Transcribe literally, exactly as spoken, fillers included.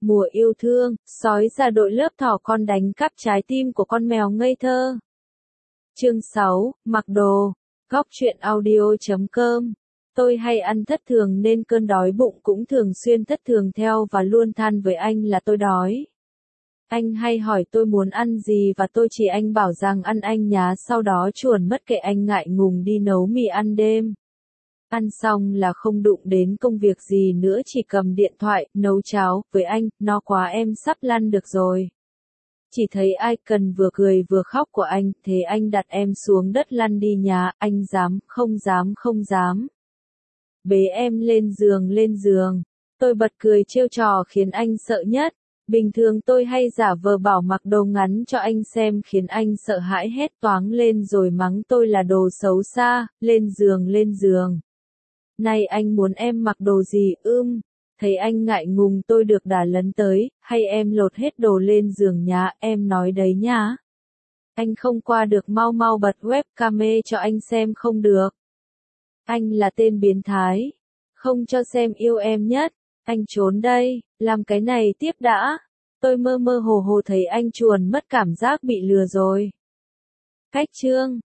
Mùa yêu thương, sói ra đội lớp thỏ con đánh cắp trái tim của con mèo ngây thơ. Chương sáu, mặc đồ. Góc truyện audio chấm com. Tôi hay ăn thất thường nên cơn đói bụng cũng thường xuyên thất thường theo và luôn than với anh là tôi đói. Anh hay hỏi tôi muốn ăn gì và tôi chỉ anh bảo rằng ăn anh nhá, sau đó chuồn mất kệ anh ngại ngùng đi nấu mì ăn đêm. Ăn xong là không đụng đến công việc gì nữa, chỉ cầm điện thoại, nấu cháo, với anh, no quá em sắp lăn được rồi. Chỉ thấy ai cần vừa cười vừa khóc của anh, thế anh đặt em xuống đất lăn đi nhá, anh dám, không dám, không dám. Bế em lên giường lên giường, tôi bật cười trêu trò khiến anh sợ nhất. Bình thường tôi hay giả vờ bảo mặc đồ ngắn cho anh xem khiến anh sợ hãi hét toáng lên rồi mắng tôi là đồ xấu xa, lên giường lên giường. Này anh muốn em mặc đồ gì ưm? Thấy anh ngại ngùng tôi được đà lấn tới, hay em lột hết đồ lên giường nhá, em nói đấy nhá. Anh không qua được, mau mau bật webcam cho anh xem không được. Anh là tên biến thái, không cho xem yêu em nhất. Anh trốn đây, làm cái này tiếp đã. Tôi mơ mơ hồ hồ thấy anh chuồn mất cảm giác bị lừa rồi. Cách chương